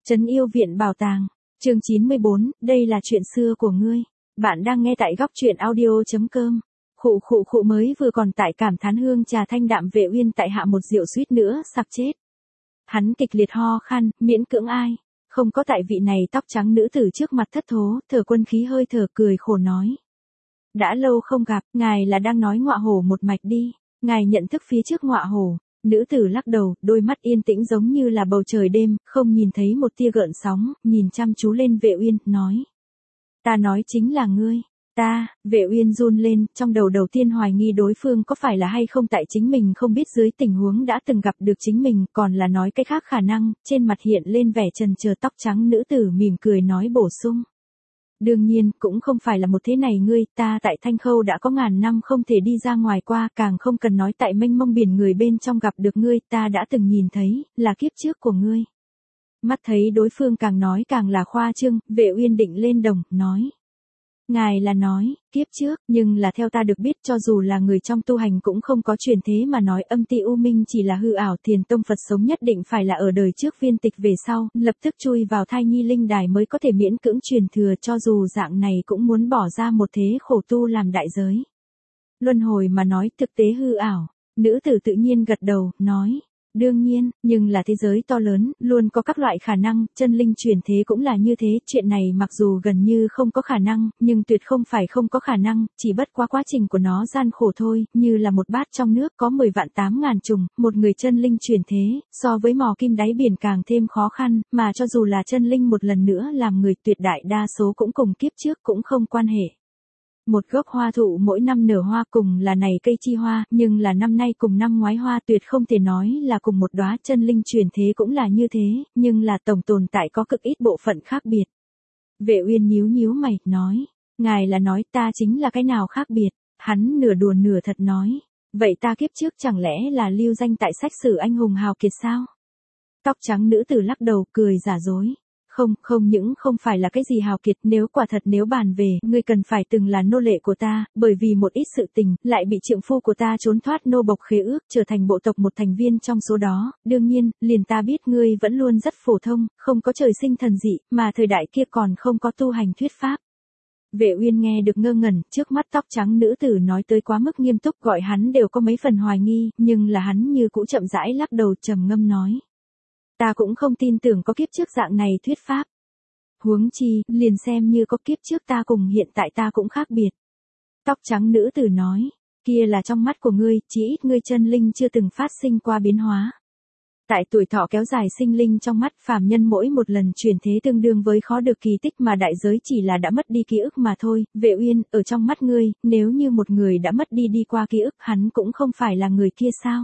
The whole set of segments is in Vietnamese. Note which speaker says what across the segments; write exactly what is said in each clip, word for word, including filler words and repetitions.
Speaker 1: Trấn Yêu Viện Bảo Tàng, chương chín mươi bốn, đây là chuyện xưa của ngươi. Bạn đang nghe tại góc truyện audio.com. Khụ khụ khụ mới vừa còn tại cảm thán hương trà thanh đạm Vệ Uyên tại hạ một rượu suýt nữa sặc chết. Hắn kịch liệt ho khan, miễn cưỡng ai. Không có tại vị này tóc trắng nữ tử trước mặt thất thố, thở quân khí hơi thở cười khổ nói. Đã lâu không gặp, ngài là đang nói ngọa hổ một mạch đi. Ngài nhận thức phía trước ngọa hổ. Nữ tử lắc đầu, đôi mắt yên tĩnh giống như là bầu trời đêm, không nhìn thấy một tia gợn sóng, nhìn chăm chú lên Vệ Uyên, nói. Ta nói chính là ngươi. Ta, Vệ Uyên run lên, trong đầu đầu tiên hoài nghi đối phương có phải là hay không tại chính mình không biết dưới tình huống đã từng gặp được chính mình, còn là nói cái khác khả năng, trên mặt hiện lên vẻ chần chờ. Tóc trắng nữ tử mỉm cười nói bổ sung. Đương nhiên, cũng không phải là một thế này ngươi, ta tại Thanh Khâu đã có ngàn năm không thể đi ra ngoài qua, càng không cần nói tại mênh mông biển người bên trong gặp được ngươi, ta đã từng nhìn thấy, là kiếp trước của ngươi. Mắt thấy đối phương càng nói càng là khoa trương, Vệ Uyên định lên đồng, nói. Ngài là nói, kiếp trước, nhưng là theo ta được biết cho dù là người trong tu hành cũng không có truyền thế mà nói âm ti u minh chỉ là hư ảo, Thiền tông Phật sống nhất định phải là ở đời trước viên tịch về sau, lập tức chui vào thai nhi linh đài mới có thể miễn cưỡng truyền thừa, cho dù dạng này cũng muốn bỏ ra một thế khổ tu làm đại giới. Luân hồi mà nói thực tế hư ảo, nữ tử tự nhiên gật đầu, nói. Đương nhiên, nhưng là thế giới to lớn, luôn có các loại khả năng, chân linh truyền thế cũng là như thế, chuyện này mặc dù gần như không có khả năng, nhưng tuyệt không phải không có khả năng, chỉ bất quá quá trình của nó gian khổ thôi, như là một bát trong nước có mười vạn tám ngàn trùng, một người chân linh truyền thế, so với mò kim đáy biển càng thêm khó khăn, mà cho dù là chân linh một lần nữa làm người tuyệt đại đa số cũng cùng kiếp trước cũng không quan hệ. Một gốc hoa thụ mỗi năm nở hoa cùng là này cây chi hoa, nhưng là năm nay cùng năm ngoái hoa tuyệt không thể nói là cùng một đóa, chân linh truyền thế cũng là như thế, nhưng là tổng tồn tại có cực ít bộ phận khác biệt. Vệ Uyên nhíu nhíu mày, nói, ngài là nói ta chính là cái nào khác biệt, hắn nửa đùa nửa thật nói, vậy ta kiếp trước chẳng lẽ là lưu danh tại sách sử anh hùng hào kiệt sao? Tóc trắng nữ tử lắc đầu cười giả dối. Không, không những không phải là cái gì hào kiệt, nếu quả thật nếu bàn về, ngươi cần phải từng là nô lệ của ta, bởi vì một ít sự tình, lại bị trượng phu của ta trốn thoát nô bộc khế ước, trở thành bộ tộc một thành viên trong số đó, đương nhiên, liền ta biết ngươi vẫn luôn rất phổ thông, không có trời sinh thần dị, mà thời đại kia còn không có tu hành thuyết pháp. Vệ Uyên nghe được ngơ ngẩn, trước mắt tóc trắng nữ tử nói tới quá mức nghiêm túc gọi hắn đều có mấy phần hoài nghi, nhưng là hắn như cũ chậm rãi lắc đầu trầm ngâm nói. Ta cũng không tin tưởng có kiếp trước dạng này thuyết pháp. Huống chi, liền xem như có kiếp trước ta cùng hiện tại ta cũng khác biệt. Tóc trắng nữ tử nói, kia là trong mắt của ngươi, chỉ ít ngươi chân linh chưa từng phát sinh qua biến hóa. Tại tuổi thọ kéo dài sinh linh trong mắt phàm nhân mỗi một lần chuyển thế tương đương với khó được kỳ tích mà đại giới chỉ là đã mất đi ký ức mà thôi. Vệ Uyên, ở trong mắt ngươi, nếu như một người đã mất đi đi qua ký ức hắn cũng không phải là người kia sao?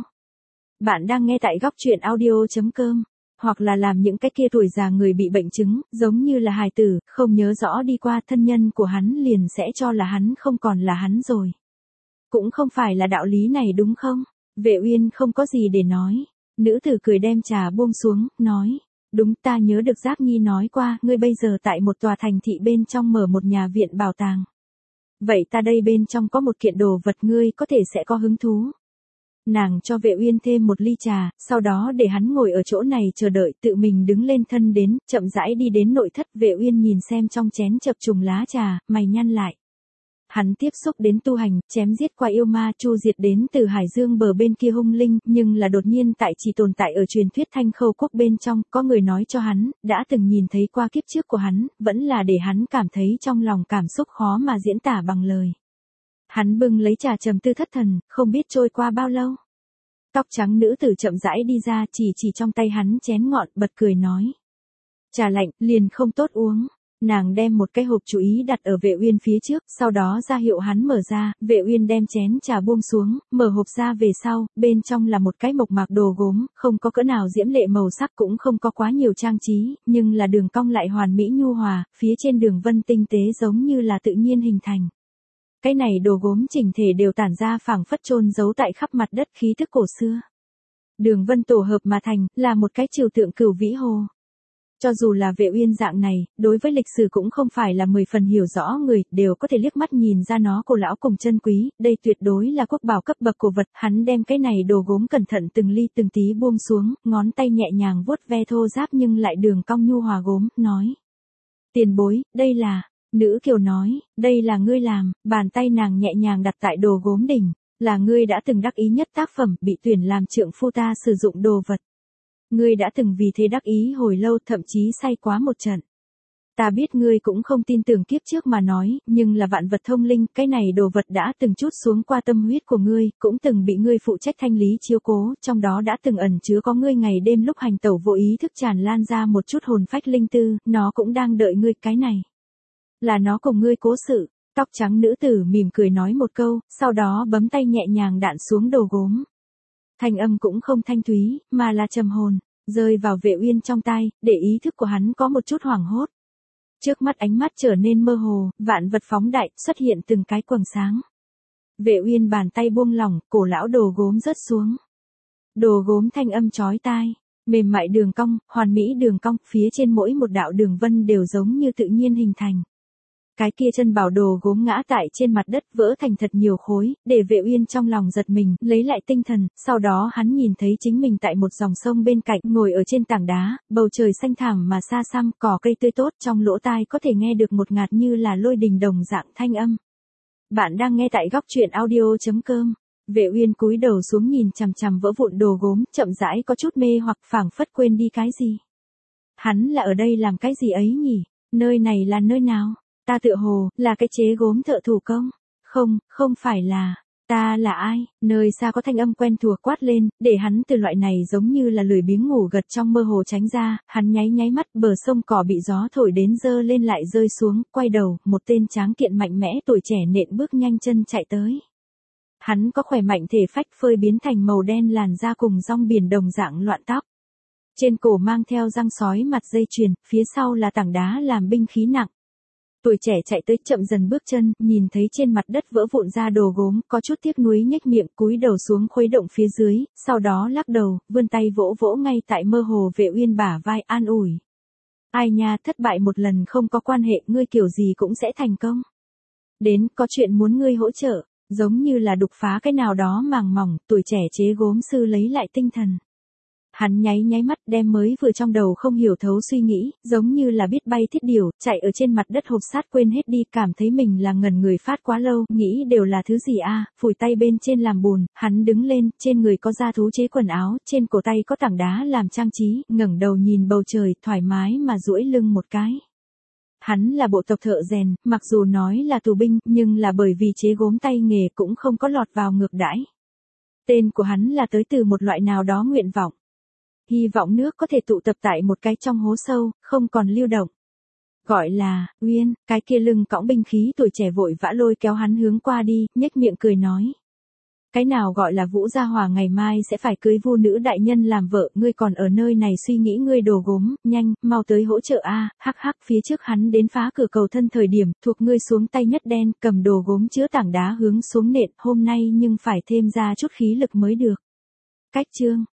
Speaker 1: Bạn đang nghe tại góc truyện audio.com. Hoặc là làm những cái kia tuổi già người bị bệnh chứng, giống như là hài tử, không nhớ rõ đi qua thân nhân của hắn liền sẽ cho là hắn không còn là hắn rồi. Cũng không phải là đạo lý này đúng không? Vệ Uyên không có gì để nói. Nữ tử cười đem trà buông xuống, nói. Đúng, ta nhớ được Giác Nhi nói qua, ngươi bây giờ tại một tòa thành thị bên trong mở một nhà viện bảo tàng. Vậy ta đây bên trong có một kiện đồ vật ngươi có thể sẽ có hứng thú. Nàng cho Vệ Uyên thêm một ly trà, sau đó để hắn ngồi ở chỗ này chờ đợi, tự mình đứng lên thân đến, chậm rãi đi đến nội thất. Vệ Uyên nhìn xem trong chén chập trùng lá trà, mày nhăn lại. Hắn tiếp xúc đến tu hành, chém giết qua yêu ma, chu diệt đến từ Hải Dương bờ bên kia hung linh, nhưng là đột nhiên tại chỉ tồn tại ở truyền thuyết Thanh Khâu quốc bên trong, có người nói cho hắn, đã từng nhìn thấy qua kiếp trước của hắn, vẫn là để hắn cảm thấy trong lòng cảm xúc khó mà diễn tả bằng lời. Hắn bưng lấy trà trầm tư thất thần, không biết trôi qua bao lâu. Tóc trắng nữ tử chậm rãi đi ra, chỉ chỉ trong tay hắn chén ngọn, bật cười nói. Trà lạnh, liền không tốt uống. Nàng đem một cái hộp chú ý đặt ở Vệ Uyên phía trước, sau đó ra hiệu hắn mở ra, Vệ Uyên đem chén trà buông xuống, mở hộp ra về sau, bên trong là một cái mộc mạc đồ gốm, không có cỡ nào diễm lệ màu sắc cũng không có quá nhiều trang trí, nhưng là đường cong lại hoàn mỹ nhu hòa, phía trên đường vân tinh tế giống như là tự nhiên hình thành. Cái này đồ gốm chỉnh thể đều tản ra phảng phất chôn giấu tại khắp mặt đất khí thức cổ xưa. Đường vân tổ hợp mà thành, là một cái trừu tượng cửu vĩ hồ. Cho dù là Vệ Uyên dạng này, đối với lịch sử cũng không phải là mười phần hiểu rõ người, đều có thể liếc mắt nhìn ra nó cổ lão cùng chân quý, đây tuyệt đối là quốc bảo cấp bậc cổ vật, hắn đem cái này đồ gốm cẩn thận từng ly từng tí buông xuống, ngón tay nhẹ nhàng vuốt ve thô ráp nhưng lại đường cong nhu hòa gốm, nói. Tiền bối, đây là, nữ kiều nói, đây là ngươi làm, bàn tay nàng nhẹ nhàng đặt tại đồ gốm đỉnh, là ngươi đã từng đắc ý nhất tác phẩm, bị tuyển làm trượng phu ta sử dụng đồ vật. Ngươi đã từng vì thế đắc ý hồi lâu, thậm chí say quá một trận. Ta biết ngươi cũng không tin tưởng kiếp trước mà nói, nhưng là vạn vật thông linh, cái này đồ vật đã từng chút xuống qua tâm huyết của ngươi, cũng từng bị ngươi phụ trách thanh lý chiếu cố, trong đó đã từng ẩn chứa có ngươi ngày đêm lúc hành tẩu vô ý thức tràn lan ra một chút hồn phách linh tư, nó cũng đang đợi ngươi, cái này. Là nó cùng ngươi cố sự. Tóc trắng nữ tử mỉm cười nói một câu, sau đó bấm tay nhẹ nhàng đạn xuống đồ gốm. Thanh âm cũng không thanh thúy, mà là trầm hồn, rơi vào Vệ Uyên trong tai, để ý thức của hắn có một chút hoảng hốt. Trước mắt ánh mắt trở nên mơ hồ, vạn vật phóng đại, xuất hiện từng cái quầng sáng. Vệ Uyên bàn tay buông lỏng, cổ lão đồ gốm rớt xuống. Đồ gốm thanh âm chói tai, mềm mại đường cong, hoàn mỹ đường cong, phía trên mỗi một đạo đường vân đều giống như tự nhiên hình thành. Cái kia chân bảo đồ gốm ngã tại trên mặt đất vỡ thành thật nhiều khối, để Vệ Uyên trong lòng giật mình, lấy lại tinh thần, sau đó hắn nhìn thấy chính mình tại một dòng sông bên cạnh, ngồi ở trên tảng đá, bầu trời xanh thẳm mà xa xăm, cỏ cây tươi tốt, trong lỗ tai có thể nghe được một ngạt như là lôi đình đồng dạng thanh âm. Bạn đang nghe tại góc truyện audio chấm com. Vệ Uyên cúi đầu xuống nhìn chằm chằm vỡ vụn đồ gốm, chậm rãi có chút mê hoặc phảng phất quên đi cái gì. Hắn là ở đây làm cái gì ấy nhỉ? Nơi này là nơi nào? Ta tựa hồ, là cái chế gốm thợ thủ công. Không, không phải là. Ta là ai? Nơi xa có thanh âm quen thuộc quát lên, để hắn từ loại này giống như là lười biếng ngủ gật trong mơ hồ tránh ra, hắn nháy nháy mắt, bờ sông cỏ bị gió thổi đến dơ lên lại rơi xuống, quay đầu, một tên tráng kiện mạnh mẽ tuổi trẻ nện bước nhanh chân chạy tới. Hắn có khỏe mạnh thể phách phơi biến thành màu đen làn da cùng rong biển đồng dạng loạn tóc. Trên cổ mang theo răng sói mặt dây chuyền, phía sau là tảng đá làm binh khí nặng. Tuổi trẻ chạy tới chậm dần bước chân, nhìn thấy trên mặt đất vỡ vụn ra đồ gốm, có chút tiếc nuối nhếch miệng, cúi đầu xuống khuấy động phía dưới, sau đó lắc đầu, vươn tay vỗ vỗ ngay tại mơ hồ Vệ Uyên bả vai, an ủi. Ai nha, thất bại một lần không có quan hệ, ngươi kiểu gì cũng sẽ thành công. Đến, có chuyện muốn ngươi hỗ trợ, giống như là đục phá cái nào đó màng mỏng, tuổi trẻ chế gốm sư lấy lại tinh thần. Hắn nháy nháy mắt đem mới vừa trong đầu không hiểu thấu suy nghĩ, giống như là biết bay thiết điều, chạy ở trên mặt đất hộp sát quên hết đi, cảm thấy mình là ngần người phát quá lâu, nghĩ đều là thứ gì a, phủi tay bên trên làm bùn, hắn đứng lên, trên người có da thú chế quần áo, trên cổ tay có tảng đá làm trang trí, ngẩng đầu nhìn bầu trời, thoải mái mà duỗi lưng một cái. Hắn là bộ tộc thợ rèn, mặc dù nói là tù binh, nhưng là bởi vì chế gốm tay nghề cũng không có lọt vào ngược đãi. Tên của hắn là tới từ một loại nào đó nguyện vọng. Hy vọng nước có thể tụ tập tại một cái trong hố sâu, không còn lưu động. Gọi là, Uyên, cái kia lưng cõng binh khí tuổi trẻ vội vã lôi kéo hắn hướng qua đi, nhếch miệng cười nói. Cái nào gọi là Vũ Gia Hòa ngày mai sẽ phải cưới Vu nữ đại nhân làm vợ, ngươi còn ở nơi này suy nghĩ ngươi đồ gốm, nhanh, mau tới hỗ trợ a, hắc hắc, phía trước hắn đến phá cửa cầu thân thời điểm, thuộc ngươi xuống tay nhất đen, cầm đồ gốm chứa tảng đá hướng xuống nện, hôm nay nhưng phải thêm ra chút khí lực mới được. Cách chương